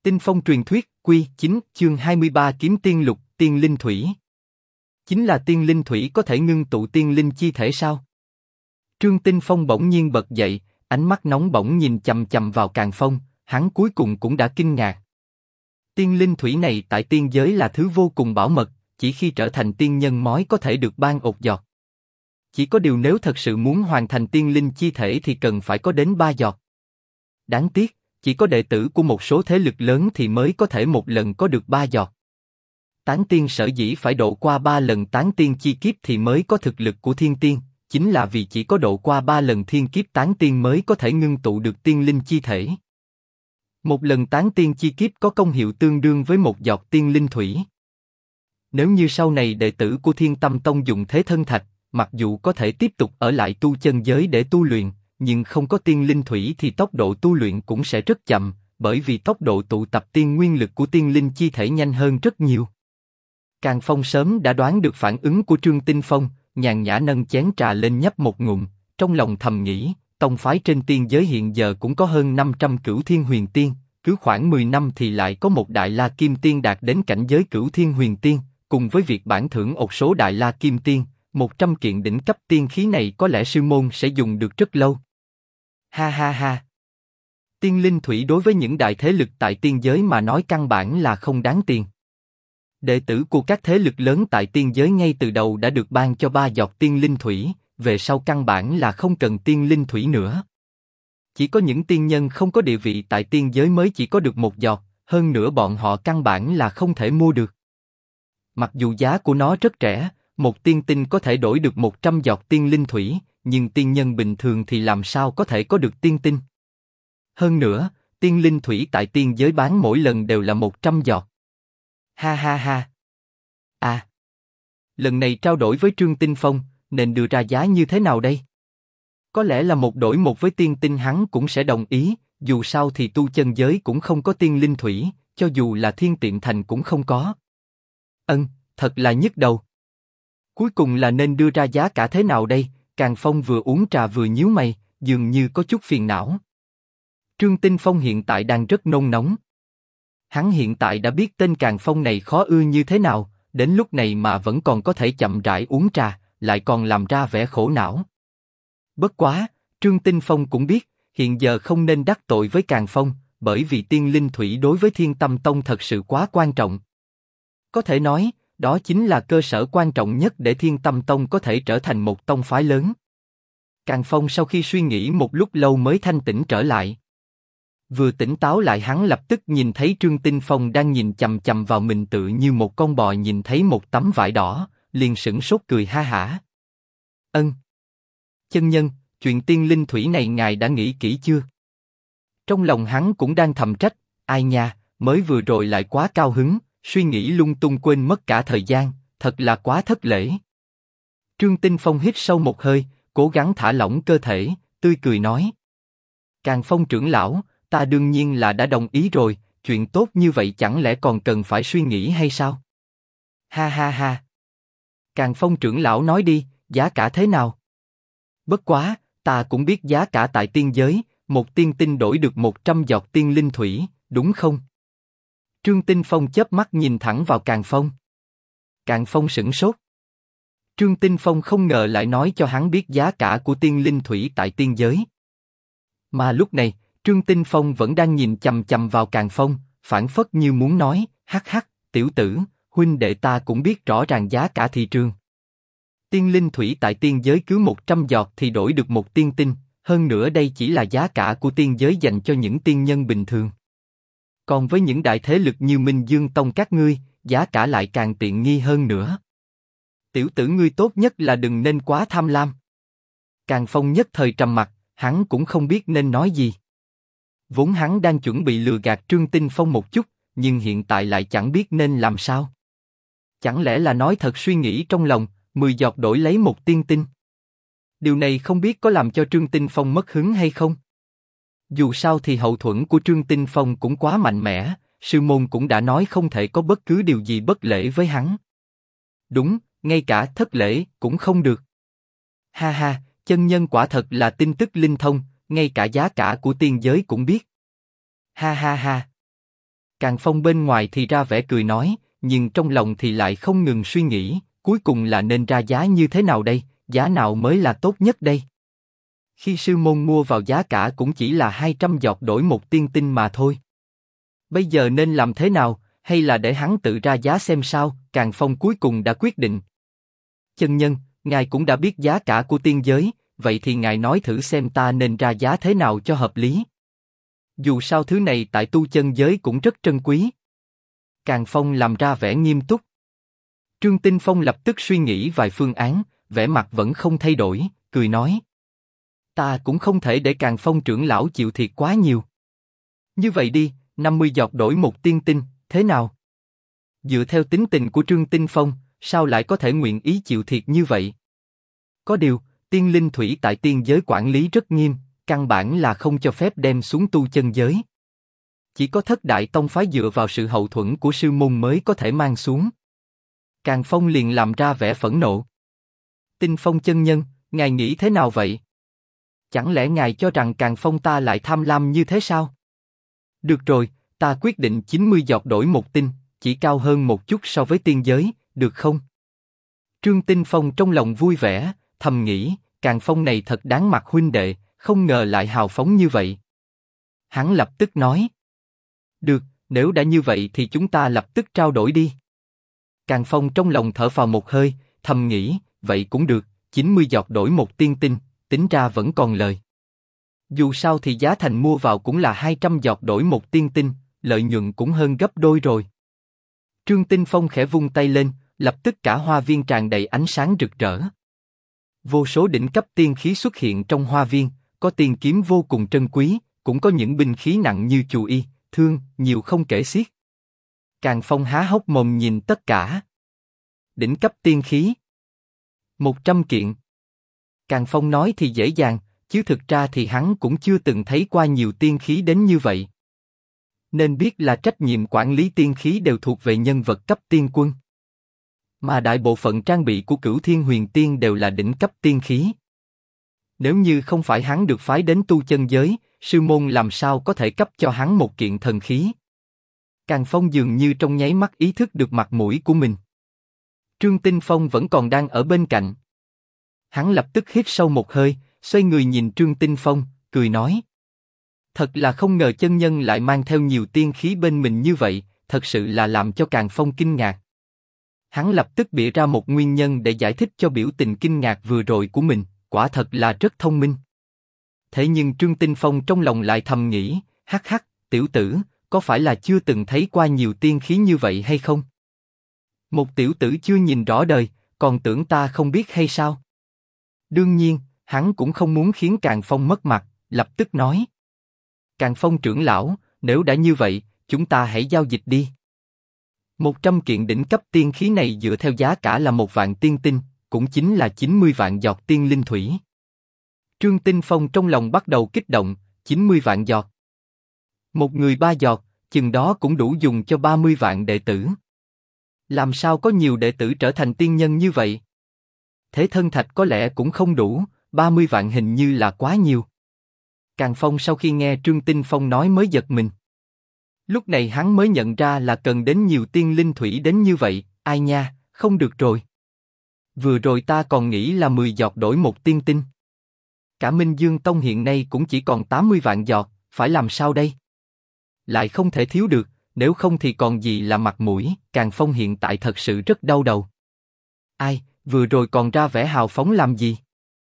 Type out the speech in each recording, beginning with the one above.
Tinh phong truyền thuyết, Quy 9, chương 23 Kiếm tiên lục, tiên linh thủy. Chính là tiên linh thủy có thể ngưng tụ tiên linh chi thể sao? Trương Tinh Phong bỗng nhiên bật dậy, ánh mắt nóng bỏng nhìn chằm chằm vào Càn Phong, hắn cuối cùng cũng đã kinh ngạc. Tiên linh thủy này tại tiên giới là thứ vô cùng bảo mật, chỉ khi trở thành tiên nhân mới có thể được ban một giọt. Chỉ có điều nếu thật sự muốn hoàn thành tiên linh chi thể thì cần phải có đến 3 giọt. Đáng tiếc, chỉ có đệ tử của một số thế lực lớn thì mới có thể một lần có được 3 giọt. Tán tiên sở dĩ phải độ qua 3 lần tán tiên chi kiếp thì mới có thực lực của thiên tiên, chính là vì chỉ có độ qua 3 lần thiên kiếp tán tiên mới có thể ngưng tụ được tiên linh chi thể. Một lần tán tiên chi kiếp có công hiệu tương đương với một giọt tiên linh thủy. Nếu như sau này đệ tử của Thiên Tâm Tông dùng thế thân thạch, mặc dù có thể tiếp tục ở lại tu chân giới để tu luyện, nhưng không có tiên linh thủy thì tốc độ tu luyện cũng sẽ rất chậm, bởi vì tốc độ tụ tập tiên nguyên lực của tiên linh chi thể nhanh hơn rất nhiều. Càn Phong sớm đã đoán được phản ứng của Trương Tinh Phong, nhàn nhã nâng chén trà lên nhấp một ngụm, trong lòng thầm nghĩ, tông phái trên tiên giới hiện giờ cũng có hơn 500 cửu thiên huyền tiên, cứ khoảng 10 năm thì lại có một đại la kim tiên đạt đến cảnh giới cửu thiên huyền tiên, cùng với việc bản thưởng một số đại la kim tiên, 100 kiện đỉnh cấp tiên khí này có lẽ sư môn sẽ dùng được rất lâu. Ha ha ha. Tiên linh thủy đối với những đại thế lực tại tiên giới mà nói căn bản là không đáng tiền. Đệ tử của các thế lực lớn tại tiên giới ngay từ đầu đã được ban cho 3 giọt tiên linh thủy, về sau căn bản là không cần tiên linh thủy nữa. Chỉ có những tiên nhân không có địa vị tại tiên giới mới chỉ có được 1 giọt, hơn nữa bọn họ căn bản là không thể mua được. Mặc dù giá của nó rất rẻ, một tiên tinh có thể đổi được 100 giọt tiên linh thủy, nhưng tiên nhân bình thường thì làm sao có thể có được tiên tinh. Hơn nữa, tiên linh thủy tại tiên giới bán mỗi lần đều là 100 giọt. Ha ha ha. À, lần này trao đổi với Trương Tinh Phong, nên đưa ra giá như thế nào đây? Có lẽ là 1 đổi 1 với tiên tinh hắn cũng sẽ đồng ý, dù sao thì tu chân giới cũng không có tiên linh thủy, cho dù là Thiên Tiệm Thành cũng không có. Thật là nhức đầu. Cuối cùng là nên đưa ra giá cả thế nào đây? Càn Phong vừa uống trà vừa nhíu mày, dường như có chút phiền não. Trương Tinh Phong hiện tại đang rất nôn nóng. Hắn hiện tại đã biết tên Càn Phong này khó ưa như thế nào, đến lúc này mà vẫn còn có thể chậm rãi uống trà, lại còn làm ra vẻ khổ não. Bất quá, Trương Tinh Phong cũng biết, hiện giờ không nên đắc tội với Càn Phong, bởi vì tiên linh thủy đối với Thiên Tâm Tông thật sự quá quan trọng. Có thể nói, đó chính là cơ sở quan trọng nhất để Thiên Tâm Tông có thể trở thành một tông phái lớn. Càn Phong sau khi suy nghĩ một lúc lâu mới thanh tỉnh trở lại. Vừa tỉnh táo lại hắn lập tức nhìn thấy Trương Tinh Phong đang nhìn chằm chằm vào mình tự như một con bò nhìn thấy một tấm vải đỏ, liền sửng sốt cười ha hả. Chân nhân, chuyện tiên linh thủy này ngài đã nghĩ kỹ chưa? Trong lòng hắn cũng đang thầm trách, ai nha, mới vừa rồi lại quá cao hứng, suy nghĩ lung tung quên mất cả thời gian, thật là quá thất lễ. Trương Tinh Phong hít sâu một hơi, cố gắng thả lỏng cơ thể, tươi cười nói. Càn Phong trưởng lão, ta đương nhiên là đã đồng ý rồi, chuyện tốt như vậy chẳng lẽ còn cần phải suy nghĩ hay sao? Ha ha ha. Càn Phong trưởng lão nói đi, giá cả thế nào? Bất quá, ta cũng biết giá cả tại tiên giới, một tiên tinh đổi được 100 giọt tiên linh thủy, đúng không? Trương Tinh Phong chớp mắt nhìn thẳng vào Càn Phong. Càn Phong sửng sốt. Trương Tinh Phong không ngờ lại nói cho hắn biết giá cả của tiên linh thủy tại tiên giới. Mà lúc này, Trương Tinh Phong vẫn đang nhìn chằm chằm vào Càn Phong, phảng phất như muốn nói, hắc hắc, tiểu tử, huynh đệ ta cũng biết rõ ràng giá cả thị trường. Tiên linh thủy tại tiên giới cứ 100 giọt thì đổi được 1 tiên tinh, hơn nữa đây chỉ là giá cả của tiên giới dành cho những tiên nhân bình thường. Còn với những đại thế lực như Minh Dương Tông các ngươi, giá cả lại càng tiện nghi hơn nữa. Tiểu tử ngươi tốt nhất là đừng nên quá tham lam. Càn Phong nhất thời trầm mặc, hắn cũng không biết nên nói gì. Vốn hắn đang chuẩn bị lừa gạt Trương Tinh Phong một chút, nhưng hiện tại lại chẳng biết nên làm sao. Chẳng lẽ là nói thật suy nghĩ trong lòng, 10 giọt đổi lấy 1 tiên tinh. Điều này không biết có làm cho Trương Tinh Phong mất hứng hay không? Dù sao thì hậu thuẫn của Trương Tinh Phong cũng quá mạnh mẽ, sư môn cũng đã nói không thể có bất cứ điều gì bất lễ với hắn. Đúng, ngay cả thất lễ cũng không được. Ha ha, chân nhân quả thật là tin tức linh thông, ngay cả giá cả của tiên giới cũng biết. Ha ha ha. Càng Phong bên ngoài thì ra vẻ cười nói, nhưng trong lòng thì lại không ngừng suy nghĩ, cuối cùng là nên ra giá như thế nào đây, giá nào mới là tốt nhất đây? Khi sư môn mua vào giá cả cũng chỉ là 200 giọt đổi một tiên tinh mà thôi. Bây giờ nên làm thế nào, hay là để hắn tự ra giá xem sao? Càng Phong cuối cùng đã quyết định. Chân nhân, ngài cũng đã biết giá cả của tiên giới, vậy thì ngài nói thử xem ta nên ra giá thế nào cho hợp lý. Dù sao thứ này tại tu chân giới cũng rất trân quý. Càng Phong làm ra vẻ nghiêm túc. Trương Tinh Phong lập tức suy nghĩ vài phương án, vẻ mặt vẫn không thay đổi, cười nói. Ta cũng không thể để Càng Phong trưởng lão chịu thiệt quá nhiều. Như vậy đi, 50 giọt đổi một tiên tinh, thế nào? Dựa theo tính tình của Trương Tinh Phong, sao lại có thể nguyện ý chịu thiệt như vậy? Có điều, tiên linh thủy tại tiên giới quản lý rất nghiêm, căn bản là không cho phép đem xuống tu chân giới. Chỉ có Thất Đại Tông phái dựa vào sự hậu thuẫn của sư môn mới có thể mang xuống. Càng Phong liền làm ra vẻ phẫn nộ. Tinh Phong chân nhân, ngài nghĩ thế nào vậy? Chẳng lẽ ngài cho rằng Càng Phong ta lại tham lam như thế sao? Được rồi, ta quyết định 90 giọt đổi một tinh, chỉ cao hơn một chút so với tiên giới, được không? Trương Tinh Phong trong lòng vui vẻ, thầm nghĩ, Càng Phong này thật đáng mặt huynh đệ, không ngờ lại hào phóng như vậy. Hắn lập tức nói. Được, nếu đã như vậy thì chúng ta lập tức trao đổi đi. Càng Phong trong lòng thở phào một hơi, thầm nghĩ, vậy cũng được, 90 giọt đổi một tiên tinh, tính ra vẫn còn lời. Dù sao thì giá thành mua vào cũng là 200 giọt đổi một tiên tinh, lợi nhuận cũng hơn gấp đôi rồi. Trương Tinh Phong khẽ vung tay lên, lập tức cả hoa viên tràn đầy ánh sáng rực rỡ. Vô số đỉnh cấp tiên khí xuất hiện trong hoa viên, có tiên kiếm vô cùng trân quý, cũng có những binh khí nặng như chù y, thương, nhiều không kể xiết. Càng Phong há hốc mồm nhìn tất cả. Đỉnh cấp tiên khí. 100 kiện. Càng Phong nói thì dễ dàng, chứ thực ra thì hắn cũng chưa từng thấy qua nhiều tiên khí đến như vậy. Nên biết là trách nhiệm quản lý tiên khí đều thuộc về nhân vật cấp tiên quân. Mà đại bộ phận trang bị của Cửu Thiên Huyền Tiên đều là đỉnh cấp tiên khí. Nếu như không phải hắn được phái đến tu chân giới, sư môn làm sao có thể cấp cho hắn một kiện thần khí. Càng Phong dường như trong nháy mắt ý thức được mặt mũi của mình. Trương Tinh Phong vẫn còn đang ở bên cạnh. Hắn lập tức hít sâu một hơi, xoay người nhìn Trương Tinh Phong, cười nói. Thật là không ngờ chân nhân lại mang theo nhiều tiên khí bên mình như vậy, thật sự là làm cho Càng Phong kinh ngạc. Hắn lập tức bịa ra một nguyên nhân để giải thích cho biểu tình kinh ngạc vừa rồi của mình, quả thật là rất thông minh. Thế nhưng Trương Tinh Phong trong lòng lại thầm nghĩ, hắc hắc, tiểu tử, có phải là chưa từng thấy qua nhiều tiên khí như vậy hay không? Một tiểu tử chưa nhìn rõ đời, còn tưởng ta không biết hay sao? Đương nhiên, hắn cũng không muốn khiến Càng Phong mất mặt, lập tức nói. Càng Phong trưởng lão, nếu đã như vậy, chúng ta hãy giao dịch đi. 100 kiện đỉnh cấp tiên khí này dựa theo giá cả là 1 vạn tiên tinh, cũng chính là 90 vạn giọt tiên linh thủy. Trương Tinh Phong trong lòng bắt đầu kích động, 90 vạn giọt. Một người 3 giọt, chừng đó cũng đủ dùng cho 30 vạn đệ tử. Làm sao có nhiều đệ tử trở thành tiên nhân như vậy? Thế thân thạch có lẽ cũng không đủ, 30 vạn hình như là quá nhiều. Càng Phong sau khi nghe Trương Tinh Phong nói mới giật mình. Lúc này hắn mới nhận ra là cần đến nhiều tiên linh thủy đến như vậy, ai nha, không được rồi. Vừa rồi ta còn nghĩ là 10 giọt đổi một tiên tinh. Cả Minh Dương Tông hiện nay cũng chỉ còn 80 vạn giọt, phải làm sao đây? Lại không thể thiếu được, nếu không thì còn gì là mặt mũi, Càng Phong hiện tại thật sự rất đau đầu. Ai, vừa rồi còn ra vẻ hào phóng làm gì?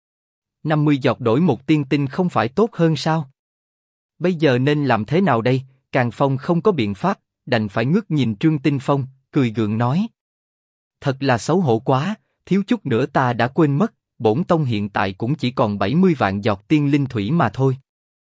50 giọt đổi một tiên tinh không phải tốt hơn sao? Bây giờ nên làm thế nào đây? Càng Phong không có biện pháp, đành phải ngước nhìn Trương Tinh Phong, cười gượng nói. Thật là xấu hổ quá, thiếu chút nữa ta đã quên mất, bổn tông hiện tại cũng chỉ còn 70 vạn giọt tiên linh thủy mà thôi.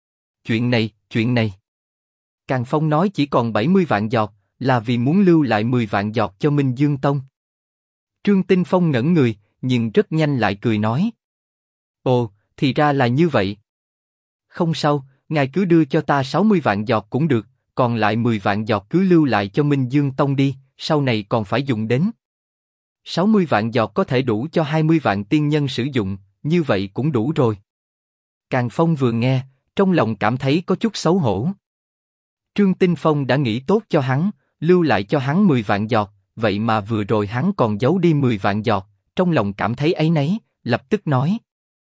Chuyện này. Càng Phong nói chỉ còn 70 vạn giọt, là vì muốn lưu lại 10 vạn giọt cho Minh Dương Tông. Trương Tinh Phong ngẩn người, nhưng rất nhanh lại cười nói. Ồ, thì ra là như vậy. Không sao, ngài cứ đưa cho ta 60 vạn giọt cũng được, còn lại 10 vạn giọt cứ lưu lại cho Minh Dương Tông đi, sau này còn phải dùng đến. 60 vạn giọt có thể đủ cho 20 vạn tiên nhân sử dụng, như vậy cũng đủ rồi. Càng Phong vừa nghe, trong lòng cảm thấy có chút xấu hổ. Trương Tinh Phong đã nghĩ tốt cho hắn, lưu lại cho hắn 10 vạn giọt, vậy mà vừa rồi hắn còn giấu đi 10 vạn giọt, trong lòng cảm thấy áy náy, lập tức nói.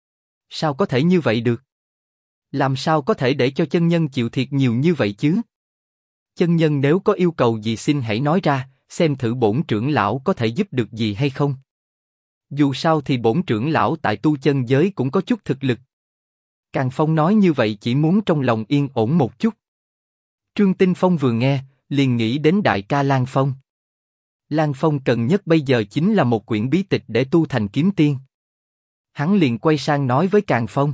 Sao có thể như vậy được? Làm sao có thể để cho chân nhân chịu thiệt nhiều như vậy chứ? Chân nhân nếu có yêu cầu gì xin hãy nói ra, xem thử bổn trưởng lão có thể giúp được gì hay không. Dù sao thì bổn trưởng lão tại tu chân giới cũng có chút thực lực. Càng Phong nói như vậy chỉ muốn trong lòng yên ổn một chút. Trương Tinh Phong vừa nghe, liền nghĩ đến đại ca Lan Phong. Lan Phong cần nhất bây giờ chính là một quyển bí tịch để tu thành kiếm tiên. Hắn liền quay sang nói với Càng Phong.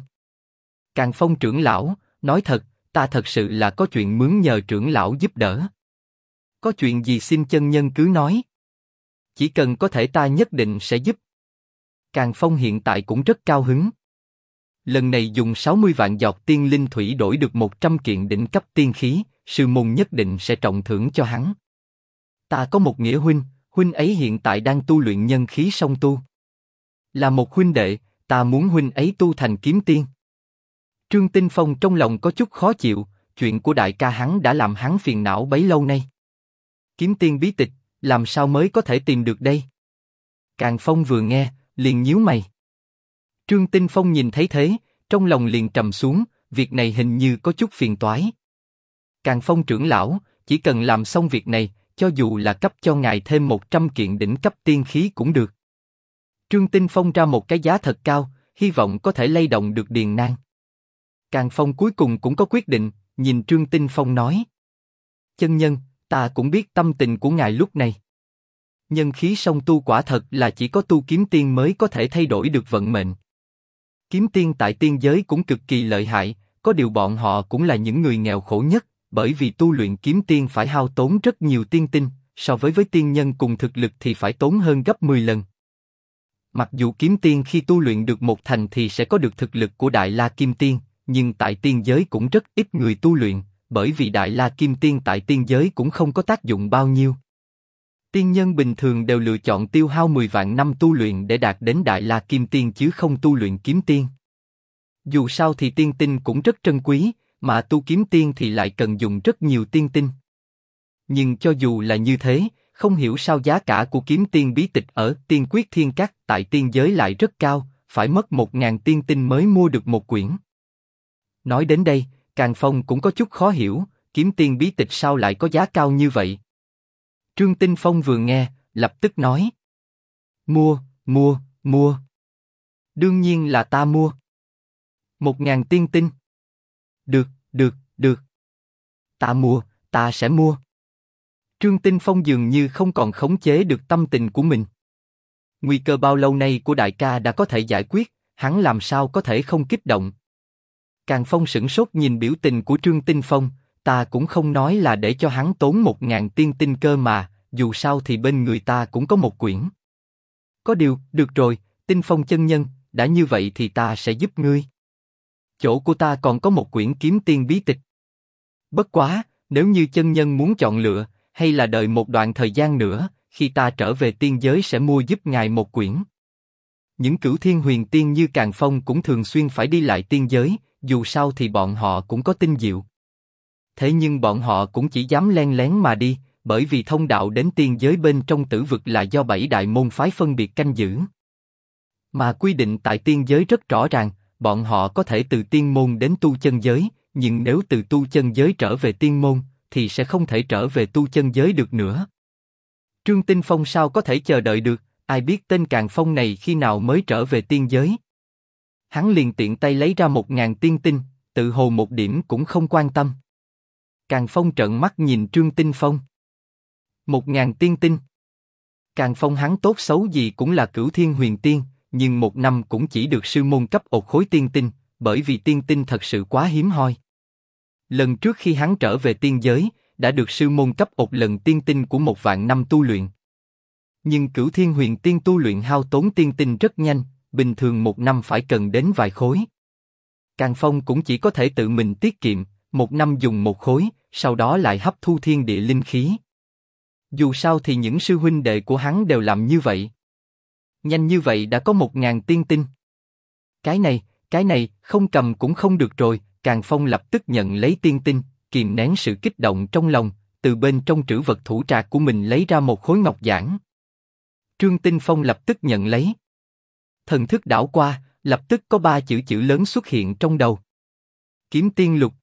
Càng Phong trưởng lão, nói thật, ta thật sự là có chuyện mướn nhờ trưởng lão giúp đỡ. Có chuyện gì xin chân nhân cứ nói. Chỉ cần có thể ta nhất định sẽ giúp. Càng Phong hiện tại cũng rất cao hứng. Lần này dùng 60 vạn giọt tiên linh thủy đổi được 100 kiện đỉnh cấp tiên khí, sư môn nhất định sẽ trọng thưởng cho hắn. Ta có một nghĩa huynh, huynh ấy hiện tại đang tu luyện nhân khí song tu. Là một huynh đệ, ta muốn huynh ấy tu thành kiếm tiên. Trương Tinh Phong trong lòng có chút khó chịu, chuyện của đại ca hắn đã làm hắn phiền não bấy lâu nay. Kiếm tiên bí tịch, làm sao mới có thể tìm được đây? Càng Phong vừa nghe, liền nhíu mày. Trương Tinh Phong nhìn thấy thế, trong lòng liền trầm xuống, việc này hình như có chút phiền toái. Càng Phong trưởng lão, chỉ cần làm xong việc này, cho dù là cấp cho ngài thêm 100 kiện đỉnh cấp tiên khí cũng được. Trương Tinh Phong ra một cái giá thật cao, hy vọng có thể lay động được Điền Nang. Càng Phong cuối cùng cũng có quyết định, nhìn Trương Tinh Phong nói. Chân nhân, ta cũng biết tâm tình của ngài lúc này. Nhân khí song tu quả thật là chỉ có tu kiếm tiên mới có thể thay đổi được vận mệnh. Kiếm tiên tại tiên giới cũng cực kỳ lợi hại, có điều bọn họ cũng là những người nghèo khổ nhất, bởi vì tu luyện kiếm tiên phải hao tốn rất nhiều tiên tinh, so với tiên nhân cùng thực lực thì phải tốn hơn gấp 10 lần. Mặc dù kiếm tiên khi tu luyện được một thành thì sẽ có được thực lực của Đại La Kim Tiên, nhưng tại tiên giới cũng rất ít người tu luyện, bởi vì Đại La Kim Tiên tại tiên giới cũng không có tác dụng bao nhiêu. Tiên nhân bình thường đều lựa chọn tiêu hao 10 vạn năm tu luyện để đạt đến Đại La Kim Tiên chứ không tu luyện kiếm tiên. Dù sao thì tiên tinh cũng rất trân quý, mà tu kiếm tiên thì lại cần dùng rất nhiều tiên tinh. Nhưng cho dù là như thế, không hiểu sao giá cả của kiếm tiên bí tịch ở Tiên Quyết Thiên Các tại tiên giới lại rất cao, phải mất 1000 tiên tinh mới mua được một quyển. Nói đến đây, Càng Phong cũng có chút khó hiểu, kiếm tiên bí tịch sao lại có giá cao như vậy? Trương Tinh Phong vừa nghe, lập tức nói. Mua. Đương nhiên là ta mua. 1000 tiên tinh. Được. Ta mua, ta sẽ mua. Trương Tinh Phong dường như không còn khống chế được tâm tình của mình. Nguy cơ bao lâu nay của đại ca đã có thể giải quyết, hắn làm sao có thể không kích động. Càng Phong sửng sốt nhìn biểu tình của Trương Tinh Phong, ta cũng không nói là để cho hắn tốn 1000 tiên tinh cơ mà, dù sao thì bên người ta cũng có một quyển. Có điều, được rồi, Tinh Phong chân nhân, đã như vậy thì ta sẽ giúp ngươi. Chỗ của ta còn có một quyển kiếm tiên bí tịch. Bất quá, nếu như chân nhân muốn chọn lựa, hay là đợi một đoạn thời gian nữa, khi ta trở về tiên giới sẽ mua giúp ngài một quyển. Những cửu thiên huyền tiên như Càng Phong cũng thường xuyên phải đi lại tiên giới, dù sao thì bọn họ cũng có tinh diệu. Thế nhưng bọn họ cũng chỉ dám len lén mà đi, bởi vì thông đạo đến tiên giới bên trong tử vực là do 7 đại môn phái phân biệt canh giữ. Mà quy định tại tiên giới rất rõ ràng, bọn họ có thể từ tiên môn đến tu chân giới, nhưng nếu từ tu chân giới trở về tiên môn, thì sẽ không thể trở về tu chân giới được nữa. Trương Tinh Phong sao có thể chờ đợi được, ai biết tên Càng Phong này khi nào mới trở về tiên giới. Hắn liền tiện tay lấy ra 1000 tiên tinh, tự hồ một điểm cũng không quan tâm. Càng Phong trợn mắt nhìn Trương Tinh Phong. 1000 tiên tinh. Càng Phong hắn tốt xấu gì cũng là cửu thiên huyền tiên, nhưng một năm cũng chỉ được sư môn cấp một khối tiên tinh, bởi vì tiên tinh thật sự quá hiếm hoi. Lần trước khi hắn trở về tiên giới, đã được sư môn cấp một lần tiên tinh của 1 vạn năm tu luyện. Nhưng cửu thiên huyền tiên tu luyện hao tốn tiên tinh rất nhanh, bình thường một năm phải cần đến vài khối. Càng Phong cũng chỉ có thể tự mình tiết kiệm, một năm dùng một khối, sau đó lại hấp thu thiên địa linh khí. Dù sao thì những sư huynh đệ của hắn đều làm như vậy. Nhanh như vậy đã có 1000 tiên tinh. Cái này, không cầm cũng không được rồi. Càng Phong lập tức nhận lấy tiên tinh, kìm nén sự kích động trong lòng, từ bên trong trữ vật thủ trạc của mình lấy ra một khối ngọc giản. Trương Tinh Phong lập tức nhận lấy. Thần thức đảo qua, lập tức có 3 chữ lớn xuất hiện trong đầu. Kiếm tiên lục,